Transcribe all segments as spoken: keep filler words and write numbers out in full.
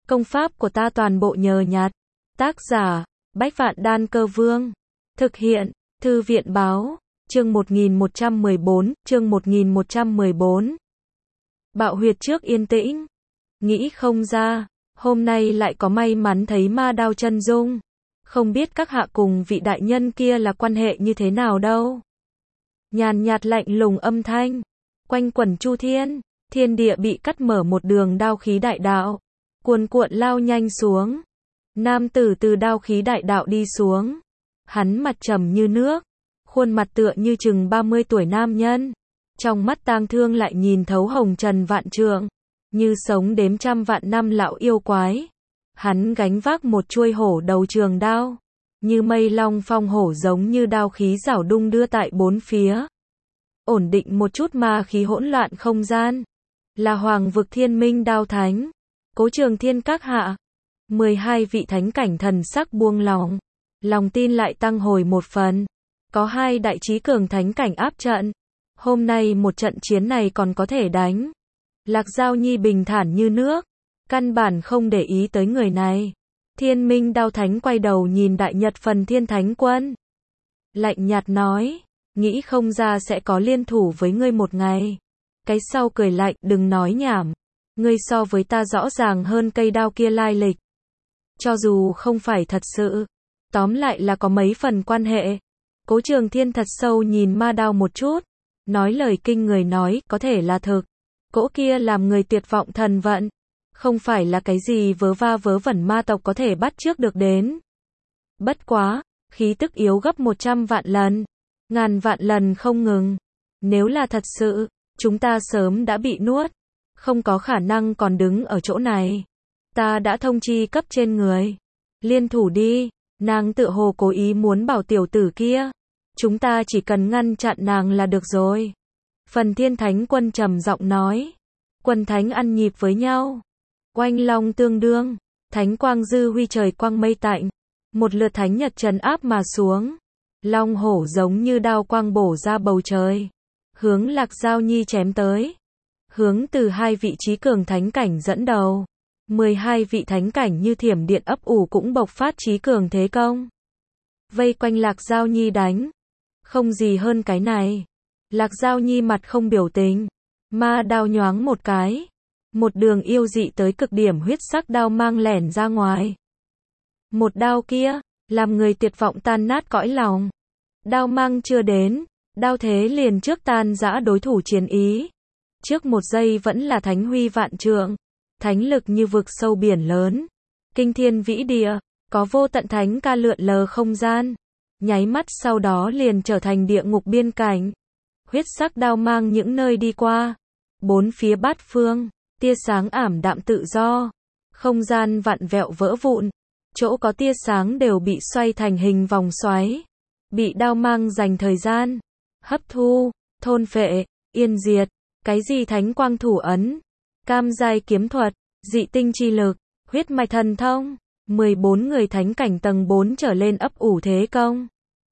Công pháp của ta toàn bộ nhờ nhặt. Tác giả, Bách Vạn Đan Cơ Vương. Thực hiện, Thư viện báo, chương một nghìn một trăm mười bốn, chương một nghìn một trăm mười bốn. Bạo huyệt trước yên tĩnh. Nghĩ không ra, hôm nay lại có may mắn thấy ma đao chân dung. Không biết các hạ cùng vị đại nhân kia là quan hệ như thế nào đâu. Nhàn nhạt lạnh lùng âm thanh, quanh quẩn chu thiên, thiên địa bị cắt mở một đường đao khí đại đạo, cuồn cuộn lao nhanh xuống. Nam tử từ đao khí đại đạo đi xuống, hắn mặt trầm như nước, khuôn mặt tựa như chừng ba mươi tuổi nam nhân, trong mắt tang thương lại nhìn thấu hồng trần vạn trượng, như sống đếm trăm vạn năm lão yêu quái. Hắn gánh vác một chuôi hổ đầu trường đao, như mây long phong hổ giống như đao khí rảo đung đưa tại bốn phía, ổn định một chút ma khí hỗn loạn không gian. Là Hoàng vực Thiên Minh Đao Thánh, Cố Trường Thiên các hạ. mười hai vị thánh cảnh thần sắc buông lòng, lòng tin lại tăng hồi một phần. Có hai đại chí cường thánh cảnh áp trận, hôm nay một trận chiến này còn có thể đánh. Lạc Giao Nhi bình thản như nước, căn bản không để ý tới người này. Thiên Minh Đao Thánh quay đầu nhìn Đại Nhật Phần Thiên Thánh Quân, lạnh nhạt nói, nghĩ không ra sẽ có liên thủ với ngươi một ngày. Cái sau cười lạnh, đừng nói nhảm, ngươi so với ta rõ ràng hơn cây đao kia lai lịch. Cho dù không phải thật sự, tóm lại là có mấy phần quan hệ. Cố Trường Thiên thật sâu nhìn ma đao một chút, nói lời kinh người nói, có thể là thực. Cỗ kia làm người tuyệt vọng thần vận, không phải là cái gì vớ va vớ vẩn ma tộc có thể bắt chước được đến. Bất quá, khí tức yếu gấp một trăm vạn lần, ngàn vạn lần không ngừng. Nếu là thật sự, chúng ta sớm đã bị nuốt, không có khả năng còn đứng ở chỗ này. Ta đã thông chi cấp trên người, liên thủ đi. Nàng tự hồ cố ý muốn bảo tiểu tử kia, chúng ta chỉ cần ngăn chặn nàng là được rồi. Phần Thiên Thánh Quân trầm giọng nói, quân thánh ăn nhịp với nhau, oanh long tương đương, thánh quang dư huy trời quang mây tạnh, một lượt thánh nhật trấn áp mà xuống, long hổ giống như đao quang bổ ra bầu trời, hướng Lạc Giao Nhi chém tới. Hướng từ hai vị chí cường thánh cảnh dẫn đầu, mười hai vị thánh cảnh như thiểm điện ấp ủ cũng bộc phát chí cường thế công, vây quanh Lạc Giao Nhi đánh. Không gì hơn cái này. Lạc Giao Nhi mặt không biểu tình, ma đao nhoáng một cái, một đường yêu dị tới cực điểm huyết sắc đao mang lẻn ra ngoài. Một đao kia, làm người tuyệt vọng tan nát cõi lòng. Đao mang chưa đến, đao thế liền trước tan rã đối thủ chiến ý. Trước một giây vẫn là thánh huy vạn trượng, thánh lực như vực sâu biển lớn, kinh thiên vĩ địa, có vô tận thánh ca lượn lờ không gian. Nháy mắt sau đó liền trở thành địa ngục biên cảnh. Huyết sắc đao mang những nơi đi qua, bốn phía bát phương, tia sáng ảm đạm tự do, không gian vặn vẹo vỡ vụn, chỗ có tia sáng đều bị xoay thành hình vòng xoáy, bị đao mang dành thời gian hấp thu, thôn phệ, yên diệt. Cái gì thánh quang thủ ấn, cam giai kiếm thuật, dị tinh chi lực, huyết mạch thần thông, mười bốn người thánh cảnh tầng bốn trở lên ấp ủ thế công,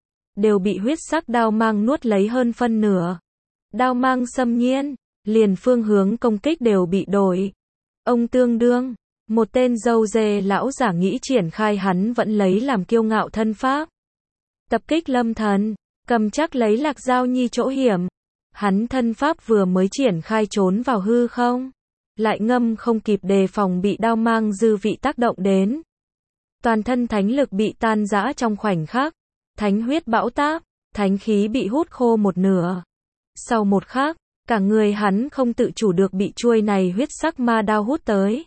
đều bị huyết sắc đao mang nuốt lấy hơn phân nửa. Đao mang xâm nhiên, liền phương hướng công kích đều bị đổi. Ông tương đương, một tên râu dê lão giả nghĩ triển khai hắn vẫn lấy làm kiêu ngạo thân pháp. Tập kích lâm thần, cầm chắc lấy Lạc Giao Nhi chỗ hiểm. Hắn thân pháp vừa mới triển khai trốn vào hư không, lại ngâm không kịp đề phòng bị đao mang dư vị tác động đến. Toàn thân thánh lực bị tan rã trong khoảnh khắc, thánh huyết bão táp, thánh khí bị hút khô một nửa. Sau một khắc, cả người hắn không tự chủ được bị chuôi này huyết sắc ma đao hút tới.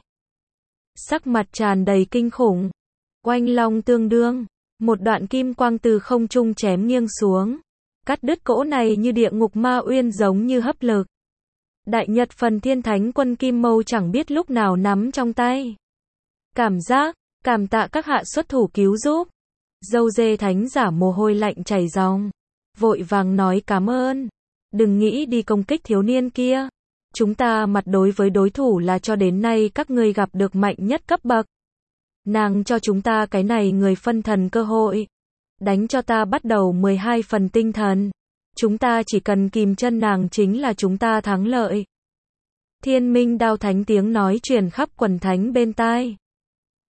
Sắc mặt tràn đầy kinh khủng, oanh long tương đương, một đoạn kim quang từ không trung chém nghiêng xuống, cắt đứt cỗ này như địa ngục ma uyên giống như hấp lực. Đại Nhật Phần Thiên Thánh Quân kim mâu chẳng biết lúc nào nắm trong tay. Cảm giác, cảm tạ các hạ xuất thủ cứu giúp. Dâu dê thánh giả mồ hôi lạnh chảy ròng, vội vàng nói cảm ơn. Đừng nghĩ đi công kích thiếu niên kia. Chúng ta mặt đối với đối thủ là cho đến nay các ngươi gặp được mạnh nhất cấp bậc. Nàng cho chúng ta cái này người phân thần cơ hội. Đánh cho ta bắt đầu mười hai phần tinh thần. Chúng ta chỉ cần kìm chân nàng chính là chúng ta thắng lợi. Thiên Minh Đao Thánh tiếng nói truyền khắp quần thánh bên tai.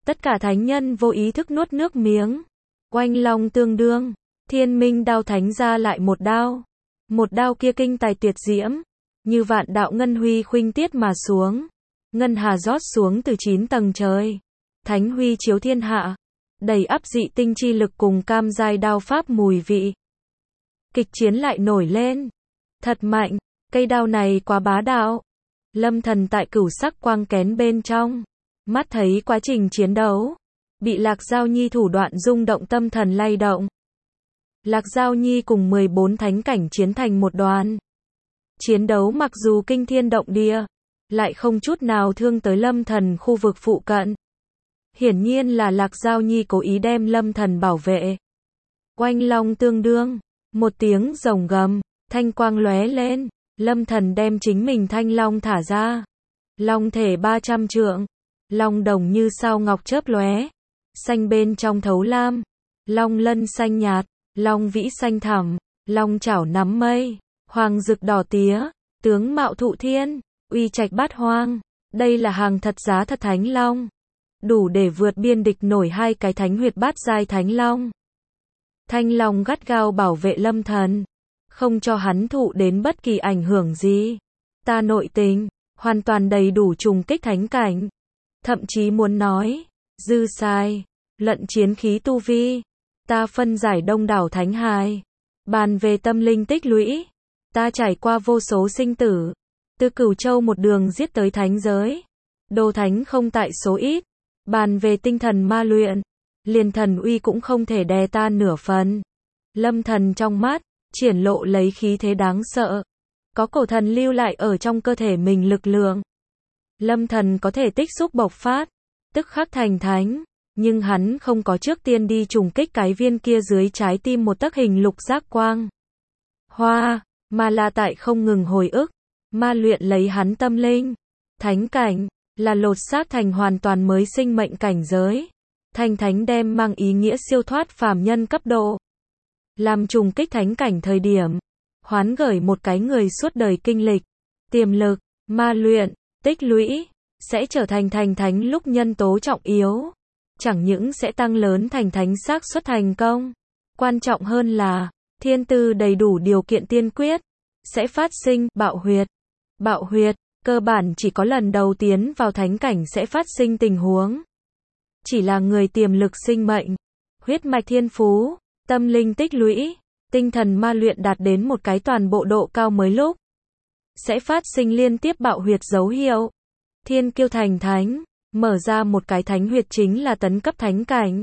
Tất cả thánh nhân vô ý thức nuốt nước miếng. Oanh long tương đương, thiên minh đao thánh ra lại một đao. Một đao kia kinh tài tuyệt diễm, như vạn đạo ngân huy khuynh tiết mà xuống. Ngân hà rót xuống từ chín tầng trời. Thánh huy chiếu thiên hạ, đầy ắp dị tinh chi lực cùng cam giai đao pháp mùi vị. Kịch chiến lại nổi lên. Thật mạnh, cây đao này quá bá đạo. Lâm Thần tại cửu sắc quang kén bên trong, mắt thấy quá trình chiến đấu, bị Lạc Giao Nhi thủ đoạn rung động tâm thần lay động. Lạc Giao Nhi cùng mười bốn thánh cảnh chiến thành một đoàn. Chiến đấu mặc dù kinh thiên động địa, lại không chút nào thương tới Lâm Thần khu vực phụ cận. Hiển nhiên là Lạc Giao Nhi cố ý đem Lâm Thần bảo vệ. Oanh long tương đương, một tiếng rồng gầm, thanh quang lóe lên, Lâm Thần đem chính mình thanh long thả ra. Long thể ba trăm trượng, long đồng như sao ngọc chớp lóe, xanh bên trong thấu lam, long lân xanh nhạt, long vĩ xanh thẳm, long chảo nắm mây, hoàng rực đỏ tía, tướng mạo thụ thiên, uy trạch bát hoang. Đây là hàng thật giá thật thánh long, đủ để vượt biên địch nổi hai cái thánh huyệt bát giai thánh long. Thanh long gắt gao bảo vệ Lâm Thần, không cho hắn thụ đến bất kỳ ảnh hưởng gì. Ta nội tình, hoàn toàn đầy đủ trùng kích thánh cảnh. Thậm chí muốn nói, dư sai, lận chiến khí tu vi. Ta phân giải đông đảo thánh hài. Bàn về tâm linh tích lũy, ta trải qua vô số sinh tử. Từ Cửu Châu một đường giết tới thánh giới. Đồ thánh không tại số ít. Bàn về tinh thần ma luyện, liền thần uy cũng không thể đè ta nửa phần. Lâm Thần trong mắt triển lộ lấy khí thế đáng sợ. Có cổ thần lưu lại ở trong cơ thể mình lực lượng. Lâm Thần có thể tích xúc bộc phát, tức khắc thành thánh, nhưng hắn không có trước tiên đi trùng kích cái viên kia dưới trái tim một tấc hình lục giác quang hoa, mà là tại không ngừng hồi ức, ma luyện lấy hắn tâm linh. Thánh cảnh là lột xác thành hoàn toàn mới sinh mệnh cảnh giới. Thành thánh đem mang ý nghĩa siêu thoát phàm nhân cấp độ. Làm trùng kích thánh cảnh thời điểm, hoán gởi một cái người suốt đời kinh lịch, tiềm lực, ma luyện, tích lũy, sẽ trở thành thành thánh lúc nhân tố trọng yếu. Chẳng những sẽ tăng lớn thành thánh xác suất thành công, quan trọng hơn là, thiên tư đầy đủ điều kiện tiên quyết, sẽ phát sinh bạo huyệt. Bạo huyệt, cơ bản chỉ có lần đầu tiến vào thánh cảnh sẽ phát sinh tình huống. Chỉ là người tiềm lực sinh mệnh, huyết mạch thiên phú, tâm linh tích lũy, tinh thần ma luyện đạt đến một cái toàn bộ độ cao mới lúc, sẽ phát sinh liên tiếp bạo huyệt dấu hiệu. Thiên kiêu thành thánh, mở ra một cái thánh huyệt chính là tấn cấp thánh cảnh.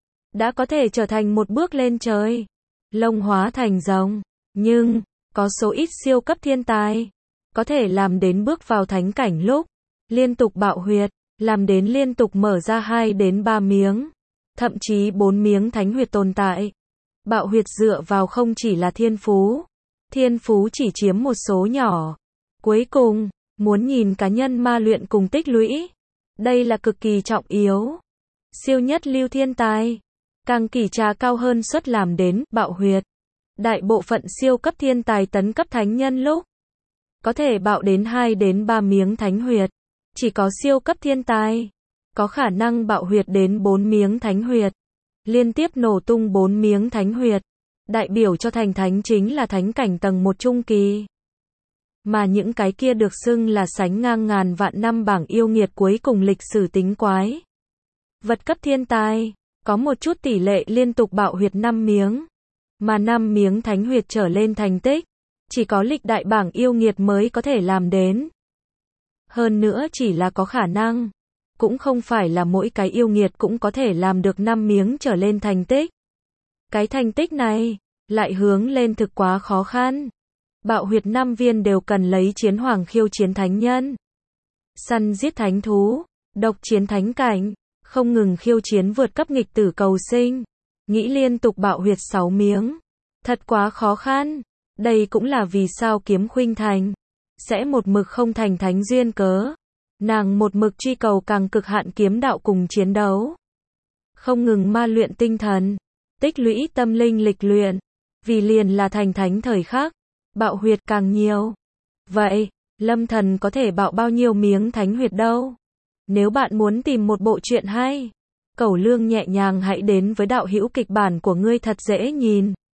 Đã có thể trở thành một bước lên trời, lông hóa thành rồng, nhưng, có số ít siêu cấp thiên tài, có thể làm đến bước vào thánh cảnh lúc, liên tục bạo huyệt, làm đến liên tục mở ra hai đến ba miếng, thậm chí bốn miếng thánh huyệt tồn tại. Bạo huyệt dựa vào không chỉ là thiên phú, thiên phú chỉ chiếm một số nhỏ. Cuối cùng, muốn nhìn cá nhân ma luyện cùng tích lũy, đây là cực kỳ trọng yếu. Siêu nhất lưu thiên tài, càng kỳ trà cao hơn suất làm đến bạo huyệt. Đại bộ phận siêu cấp thiên tài tấn cấp thánh nhân lúc, có thể bạo đến hai đến ba miếng thánh huyệt. Chỉ có siêu cấp thiên tài, có khả năng bạo huyệt đến bốn miếng thánh huyệt. Liên tiếp nổ tung bốn miếng thánh huyệt, đại biểu cho thành thánh chính là thánh cảnh tầng một trung kỳ. Mà những cái kia được xưng là sánh ngang ngàn vạn năm bảng yêu nghiệt cuối cùng lịch sử tính quái. Vật cấp thiên tài, có một chút tỷ lệ liên tục bạo huyệt năm miếng, mà năm miếng thánh huyệt trở lên thành tích, chỉ có lịch đại bảng yêu nghiệt mới có thể làm đến. Hơn nữa chỉ là có khả năng, cũng không phải là mỗi cái yêu nghiệt cũng có thể làm được năm miếng trở lên thành tích. Cái thành tích này, lại hướng lên thực quá khó khăn. Bạo huyệt năm viên đều cần lấy chiến hoàng khiêu chiến thánh nhân. Săn giết thánh thú, độc chiến thánh cảnh, không ngừng khiêu chiến vượt cấp nghịch tử cầu sinh. Nghĩ liên tục bạo huyệt sáu miếng. Thật quá khó khăn. Đây cũng là vì sao Kiếm Khuynh Thành sẽ một mực không thành thánh duyên cớ. Nàng một mực truy cầu càng cực hạn kiếm đạo cùng chiến đấu. Không ngừng ma luyện tinh thần, tích lũy tâm linh lịch luyện. Vì liền là thành thánh thời khắc, bạo huyệt càng nhiều. Vậy, Lâm Thần có thể bạo bao nhiêu miếng thánh huyệt đâu? Nếu bạn muốn tìm một bộ truyện hay Cẩu Lương nhẹ nhàng hãy đến với đạo hữu kịch bản của ngươi thật dễ nhìn.